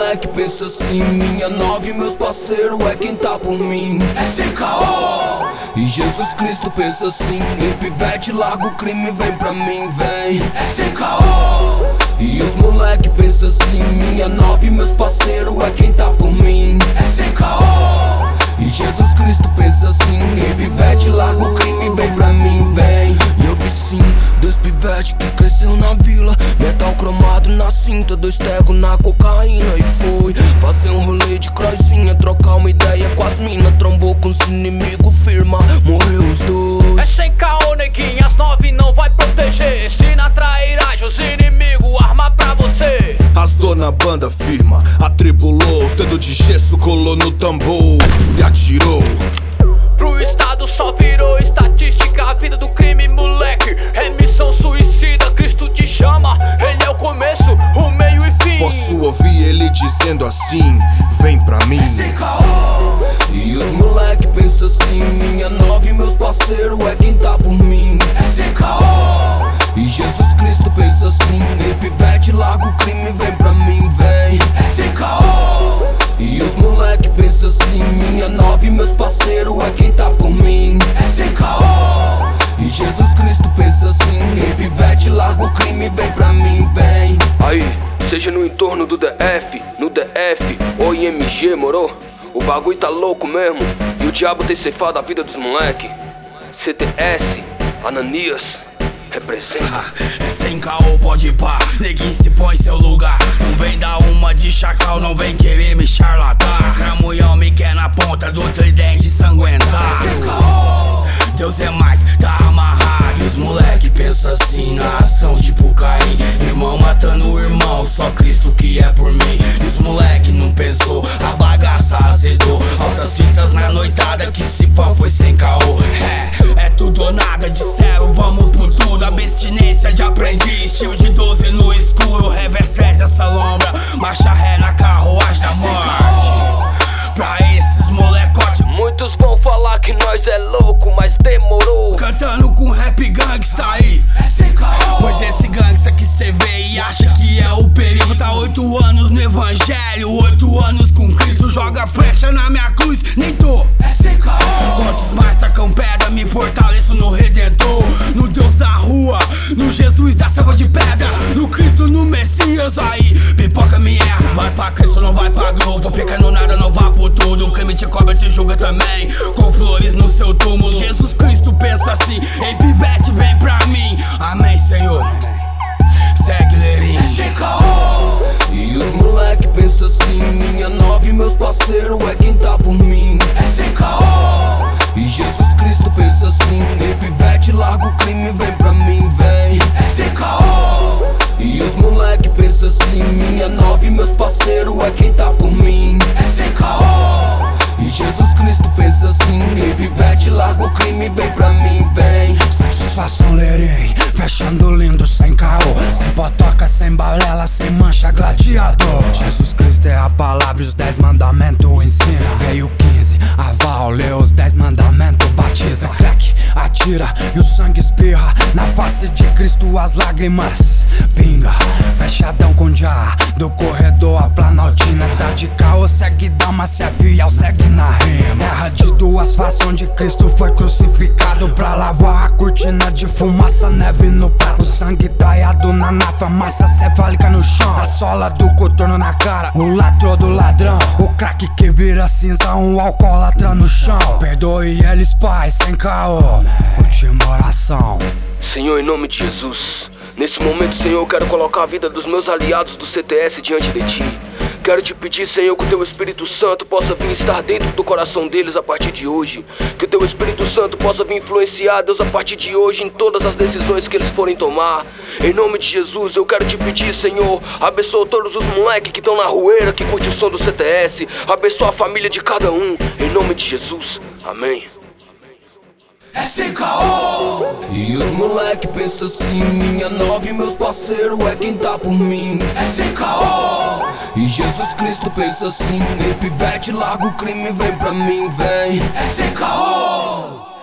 moleque pensa assim, minha nove e meus parceiros é quem tá por mim. É sem caô. E Jesus Cristo pensa assim, ei pivete, larga o crime, vem pra mim, vem. É sem caô. E os moleque pensa assim, minha nove e meus parceiros é quem tá por mim. É sem caô. E Jesus Cristo pensa assim, ei pivete, larga o crime, vem pra mim, vem. E eu vi sim, dois pivete que cresceu na vila, metal cromado na cinta, dois tegos na cocaína. E foi fazer um rolê de croizinha, trocar uma ideia com as mina, trombou com os inimigos, firma, morreu os dois. É sem caô, neguinho, as nove não vai proteger. Se na trairagem os inimigos arma pra você. As dona banda firma, atribulou, os dedos de gesso colou no tambor e atirou. Pro estado só virou estatística, a vida do crime, moleque, é missão suicida. Cristo te chama, ele é o começo, o meio e fim. Posso ouvir ele dizendo assim, vem pra mim. É sem caô. E os moleque pensa assim, minha nove e meus parceiros é quem tá por mim. É sem caô. E Jesus Cristo pensa assim, ei pivete, larga o crime, vem pra mim, vem. É sem caô. E os moleque pensa assim, minha nove e meus parceiros é quem tá por mim. É sem caô. E Jesus Cristo pensa assim, ei pivete, larga o crime, vem pra mim, vem. Aí, seja no entorno do DF, no DF ou IMG, moro? O bagulho tá louco mesmo, e o diabo tem ceifado a vida dos moleque. CTS, Ananias, representa. É sem caô, pode pá, neguinho se põe em seu lugar. Não vem dar uma de chacal, não vem querer me charlatar. Cramunhão me quer na ponta do tridente sanguentado. Deus é mais, tá amarrado. E os moleque pensa assim na ação tipo Caim, irmão matando o irmão, só Cristo que é por mim. E os moleque não pensou, a bagaça azedou. Altas fitas na noitada, que esse pão foi sem caô. É tudo ou nada, disseram vamos por tudo. Abstinência de aprendiz, estilo de 12 no escuro. Revestese essa lombra, marcha ré na carruagem da morte. Pra esses molecote, Muitos vão falar que nós é louco, mas demorou. cantando com rap gangsta aí. É sem caô. Pois esse gangsta que cê vê e acha que é o perigo, tá 8 anos no evangelho, 8 anos com Cristo. Joga flecha na minha cruz, nem tô. É sem caô. Quantos mais tacam pedra, me fortaleço no Redentor. No Deus da rua, no Jesus da selva de pedra, no Cristo, no Messias. Aí, pipoca me erra, vai pra Cristo, não vai pra grupo. Pecando nada, não vá por tudo. O crime te cobra, te julga também, com flores no seu túmulo. Jesus Cristo pensa assim, ei pivete, vem pra mim. Amém, Senhor. Segue, Leirinho. É sem caô. E os moleque pensa assim, minha nove e meus parceiros é quem tá por mim. É sem caô. E Jesus Cristo pensa assim, ei pivete, larga o crime, vem pra mim, vem. É sem caô. E os moleque pensa assim, minha nove e meus parceiros é quem tá por mim. É sem caô. E Jesus Cristo pensa assim, ei pivete, larga o crime, vem pra mim, vem. Satisfação, Leirinho, fechando lindo, sem caô, sem potoca, sem balela, sem mancha, gladiador. Jesus Cristo é a palavra e os 10 mandamentos ensina. Veio 15, aval, lê os 10 mandamentos, batiza. Crack, atira e o sangue espirra. Na face de Cristo as lágrimas pinga. Fechadão com já, do corredor a Planaltina. Tá de caô, segue dama, se é fiel, segue na rima. Terra de duas faces onde Cristo foi crucificado, pra lavar a cortina de fumaça, neve no prato. O sangue talhado na nafa, massa cefálica no chão. A sola do coturno na cara, o latro do ladrão. O crack que vira cinza, um alcoólatra no chão. Perdoe eles, pai, sem caô. Última oração. Senhor, em nome de Jesus, nesse momento, Senhor, eu quero colocar a vida dos meus aliados do CTS diante de Ti. Quero te pedir, Senhor, que o Teu Espírito Santo possa vir estar dentro do coração deles a partir de hoje. Que o Teu Espírito Santo possa vir influenciar, Deus, a partir de hoje em todas as decisões que eles forem tomar. Em nome de Jesus, eu quero te pedir, Senhor, abençoa todos os moleques que estão na rueira, que curte o som do CTS. Abençoa a família de cada um. Em nome de Jesus. Amém. É sem caô. E os moleque pensa assim, minha nove e meus parceiros é quem tá por mim. É sem caô. E Jesus Cristo pensa assim, ei pivete, larga o crime, vem pra mim, vem. É sem caô.